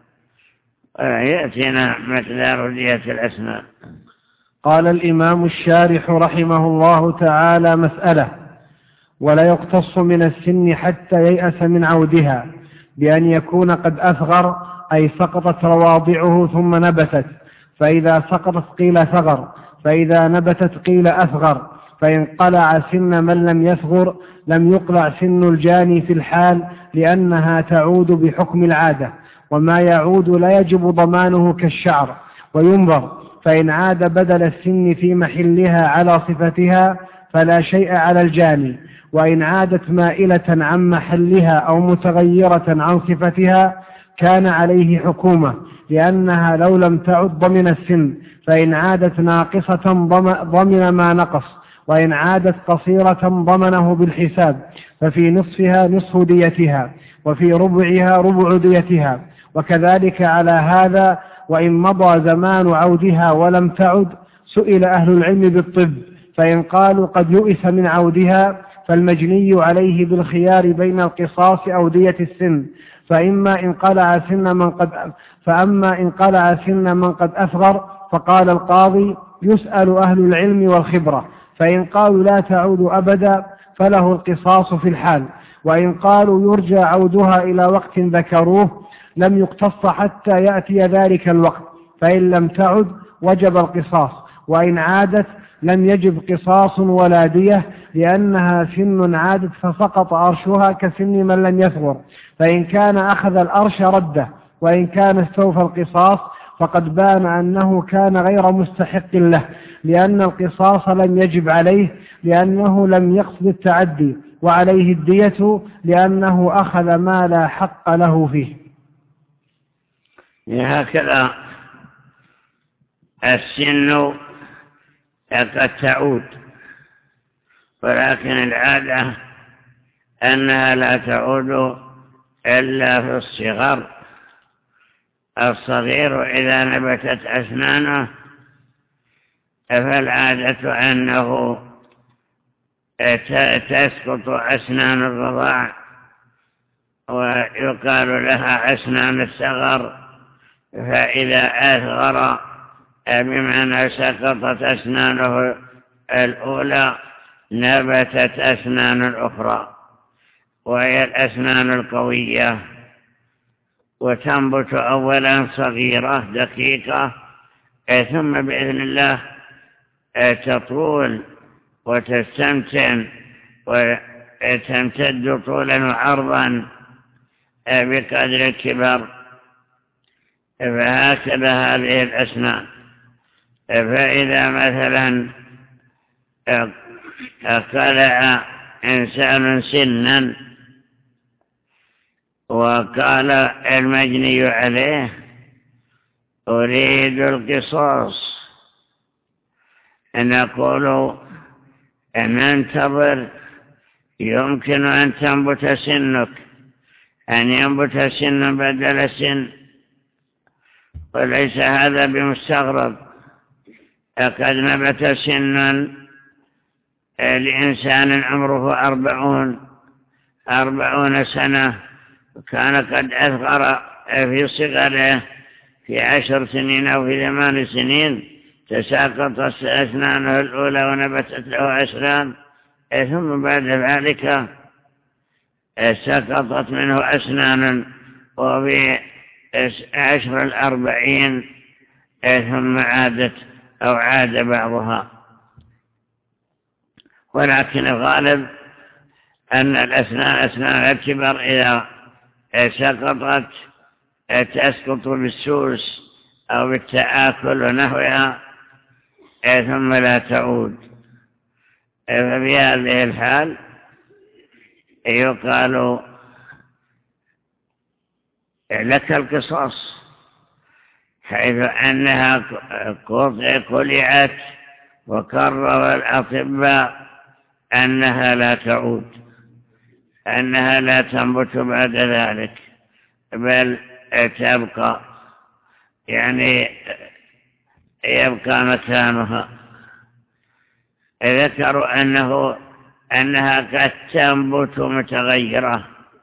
يأتينا مقدار دية الأسنان. قال الإمام الشارح رحمه الله تعالى: مسألة: ولا يقتص من السن حتى ييأس من عودها بأن يكون قد أثغر، أي سقطت رواضعه ثم نبتت، فإذا سقطت قيل ثغر، فإذا نبتت قيل أثغر. فإن قلع سن من لم يثغر لم يقلع سن الجاني في الحال، لأنها تعود بحكم العادة، وما يعود لا يجب ضمانه كالشعر. وينظر، فإن عاد بدل السن في محلها على صفتها فلا شيء على الجاني، وإن عادت مائلة عن محلها أو متغيرة عن صفتها كان عليه حكومة، لأنها لو لم تعد ضمن السن، فإن عادت ناقصة ضمن ما نقص، وإن عادت قصيرة ضمنه بالحساب، ففي نصفها نصف ديتها، وفي ربعها ربع ديتها. وكذلك على هذا وإن مضى زمان عودها ولم تعد سئل أهل العلم بالطب، فإن قالوا قد يؤس من عودها فالمجني عليه بالخيار بين القصاص أو دية السن، فإما إن قلع سن من قد فأما إن قلع سن من قد أثغر فقال القاضي: يسأل أهل العلم والخبرة، فإن قالوا لا تعود أبدا فله القصاص في الحال، وإن قالوا يرجى عودها إلى وقت ذكروه لم يقتص حتى يأتي ذلك الوقت، فإن لم تعد وجب القصاص، وإن عادت لم يجب قصاص ولا دية، لأنها سن عادت فسقط أرشها كسن من لم يثغر، فإن كان أخذ الأرش رده، وإن كان استوفى القصاص فقد بان أنه كان غير مستحق له، لأن القصاص لم يجب عليه لأنه لم يقصد التعدي، وعليه الدية لأنه أخذ ما لا حق له فيه. هكذا السن قد تعود، ولكن العادة أنها لا تعود إلا في الصغر. الصغير إذا نبتت أسنانه فالعادة أنه تسقط أسنان الرضاع، ويقال لها أسنان الصغر، فإذا أثغر بمعنى سقطت أسنانه الأولى نبتت أسنان الأخرى، وهي الأسنان القوية، وتنبت أولا صغيرة دقيقة، ثم بإذن الله تطول وتستمتن وتمتد طولا وعرضا بقدر الكبر. فهكذا هذه الأسنان. فإذا مثلا قلع إنسان سنا وقال المجني عليه: أريد القصاص، نقول ننتظر، يمكن أن تنبت سنك، أن ينبت سن بدل سن، وليس هذا بمستغرب. قد نبت سنا لإنسان عمره أربعون أربعون سنة، كان قد أثغر في صغره في عشر سنين أو في ثمان سنين، تساقط أسنانه الأولى ونبتت له أسنان، ثم بعد ذلك سقطت منه أسنان وفي عشر الأربعين ثم عادت أو عاد بعضها، ولكن الغالب أن الأسنان أسنان الكبر إذا سقطت تسقط بالسوس أو بالتآكل ونحوها ثم لا تعود. ففي هذه الحال يقال لك القصاص، حيث أنها قلعت وقرر الأطباء أنها لا تعود، أنها لا تنبت بعد ذلك بل تبقى، يعني يبقى مكانها. ذكروا أنه أنها قد تنبت متغيرة،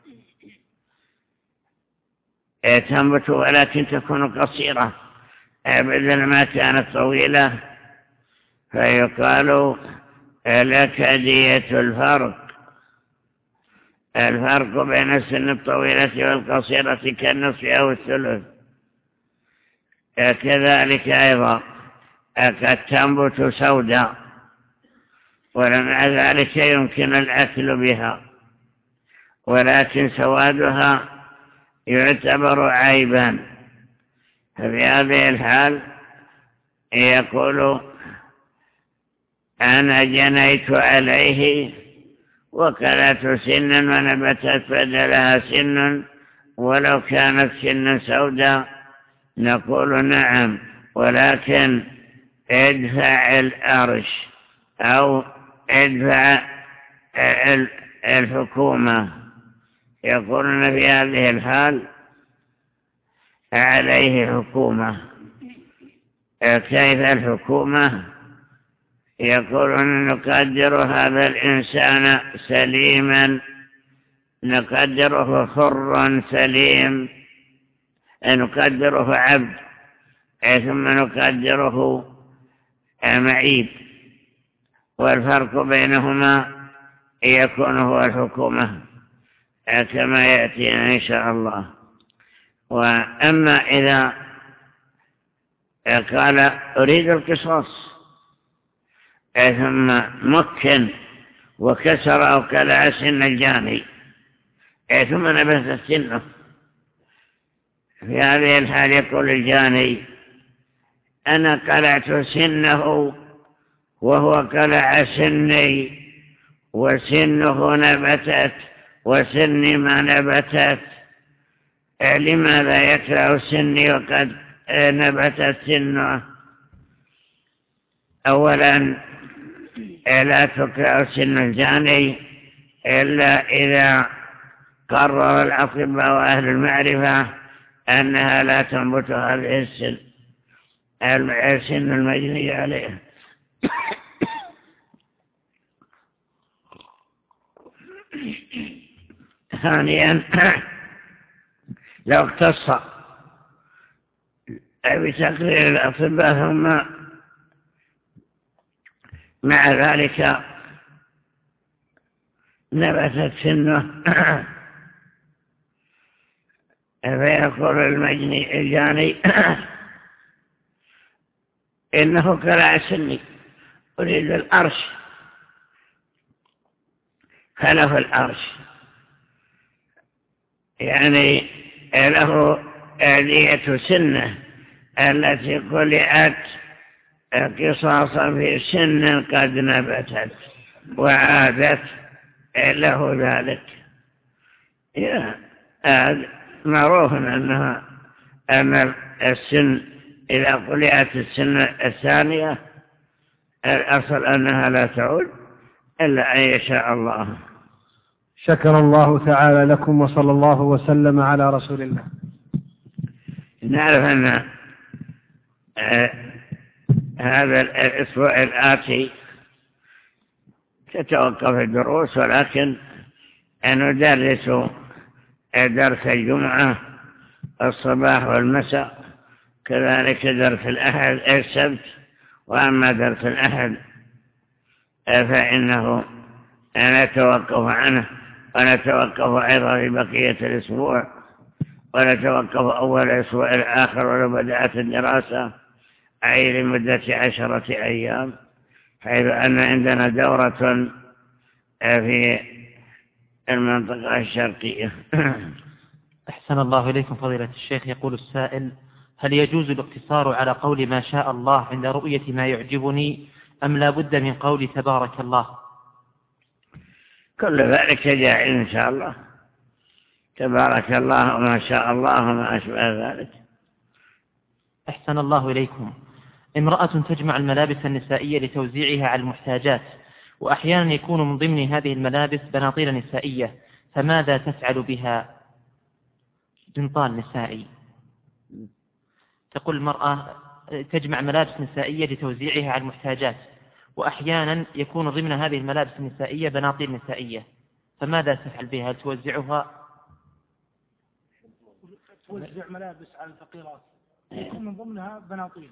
تنبت ولكن تكون قصيرة بدل ما كانت طويلة، فيقال لك دية الفرق، الفرق بين السن الطويلة والقصيرة كالنصف أو الثلث. كذلك أيضا قد تنبت سوداء ومع ذلك يمكن الأكل بها، ولكن سوادها يعتبر عيبا. ففي هذه الحال يقول أنا جنيت عليه وكلت سنا ونبتت بدلها سن ولو كانت سنا سوداء، نقول نعم، ولكن ادفع الأرش أو ادفع الحكومة. يقولون في هذه الحال عليه حكومة. كيف الحكومة؟ يقولون نقدر هذا الإنسان سليما، نقدره حرا سليم، نقدره عبد، ثم نقدره معيب، والفرق بينهما يكون هو الحكومة كما يأتينا إن شاء الله. وأما إذا قال أريد القصاص ثم مكن وكسر أو كلع سن الجاني ثم نبت سنه، في هذه الحال يقول الجاني أنا قلعت سنه وهو قلع سني وسنه نبتت وسني ما نبتت، لماذا يكره سني وقد نبتت سنه؟ أولا لا تكره سن الجاني إلا إذا قرر الأطباء وأهل المعرفة أنها لا تنبت هذه السن السن المجني عليه. ثانيا لو اختص بتقرير الأطباء ثم مع ذلك نبتت سنه فيقول المجني الجاني إنه كلع سني أريد الأرش، خلف الأرش، يعني له آلية سنة التي قلعت قصاصا في سن قد نبتت وعادت له ذلك. معروف أنها أن السن إذا قلعت السن الثانية الأصل أنها لا تعود إلا أن يشاء الله. شكر الله تعالى لكم وصلى الله وسلم على رسول الله. نعرف أن هذا الأسبوع الآتي تتوقف الدروس، ولكن ندرس درس الجمعة الصباح والمساء، كذلك درس الأحد السبت. وأما درس الأحد فإنه نتوقف عنه ونتوقف أيضا في بقية الأسبوع، ونتوقف أول الأسبوع الآخر ولو بدأت الدراسة أي لمدة عشرة أيام، حيث أن عندنا دورة في المنطقة الشرقية. أحسن الله إليكم فضيلة الشيخ. يقول السائل: هل يجوز الاقتصار على قول ما شاء الله عند رؤية ما يعجبني، أم لا بد من قول تبارك الله؟ كل ذلك جائز إن شاء الله، تبارك الله وما شاء الله وما أشبه ذلك. أحسن الله إليكم. امرأة تجمع الملابس النسائية لتوزيعها على المحتاجات، وأحيانا يكون من ضمن هذه الملابس بناطيل نسائية، فماذا تفعل بها؟ بنطال نسائي. تقول المرأة تجمع ملابس نسائية لتوزيعها على المحتاجات، وأحيانا يكون ضمن هذه الملابس النسائية بناطيل نسائية، فماذا تفعل بها؟ توزعها؟ توزع ملابس على الفقيرات يكون من ضمنها بناطيل.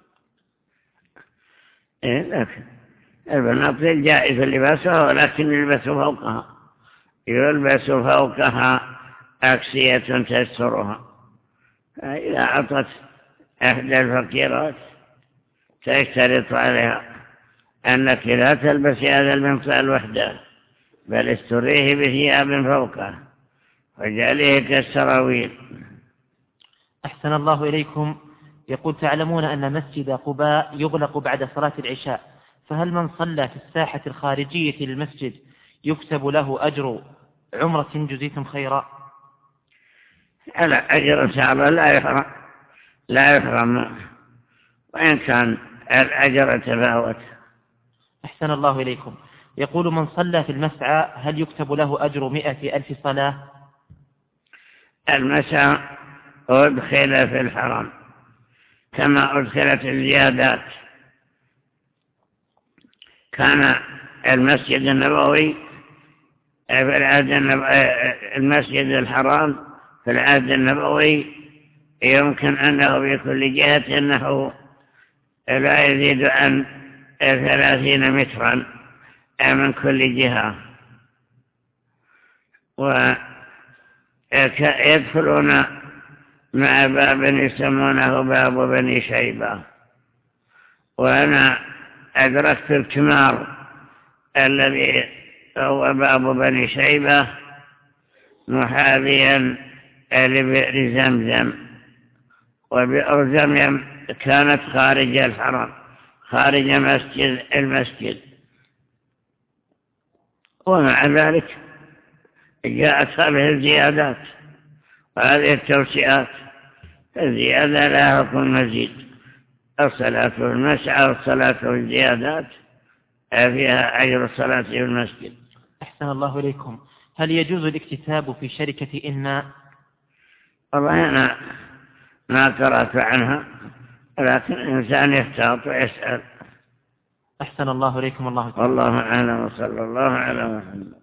إيه لكن البناطيل جائز لباسها، ولكن يلبس فوقها يلبس فوقها أكسية تسترها. إذا أعطت إحدى الفقيرات تشترط عليها أنك لا تلبسي هذا البنطال وحده، بل استريه بثياب فوقه وجعله كالسراويل. أحسن الله إليكم. يقول: تعلمون أن مسجد قباء يغلق بعد صلاة العشاء، فهل من صلى في الساحة الخارجية للمسجد يكتب له أجر عمرة جزيتم خيرا؟ على أجر إن شاء الله لا يحرم لا يحرم وإن كان الأجر تفاوت. أحسن الله إليكم. يقول: من صلى في المسعى هل يكتب له أجر مئة ألف صلاة؟ المسعى أدخل في الحرم كما أدخلت الزيادات. كان المسجد النبوي في العهد المسجد الحرام في العهد النبوي يمكن أنه بكل جهة أنه لا يزيد عن ثلاثين مترا من كل جهة، ويدخلون مع باب يسمونه باب بني شيبة. وأنا أدركت الكمار الذي هو باب بني شيبة محاذيا لبئر زمزم، وبئر زمزم كانت خارج الحرم خارج مسجد المسجد، ومع ذلك جاءت هذه الزيادات وهذه التوسعات. الزيادة لا حكم مزيد، الصلاة في المسعى والصلاة في الزيادات فيها أجر الصلاة في المسجد. أحسن الله إليكم. هل يجوز الاكتتاب في شركة إنماء؟ والله أنا ما قرأت عنها، لكن الإنسان يحتاط ويسأل. أحسن الله إليكم. الله تعالى والله أعلم، وصلى الله على محمد.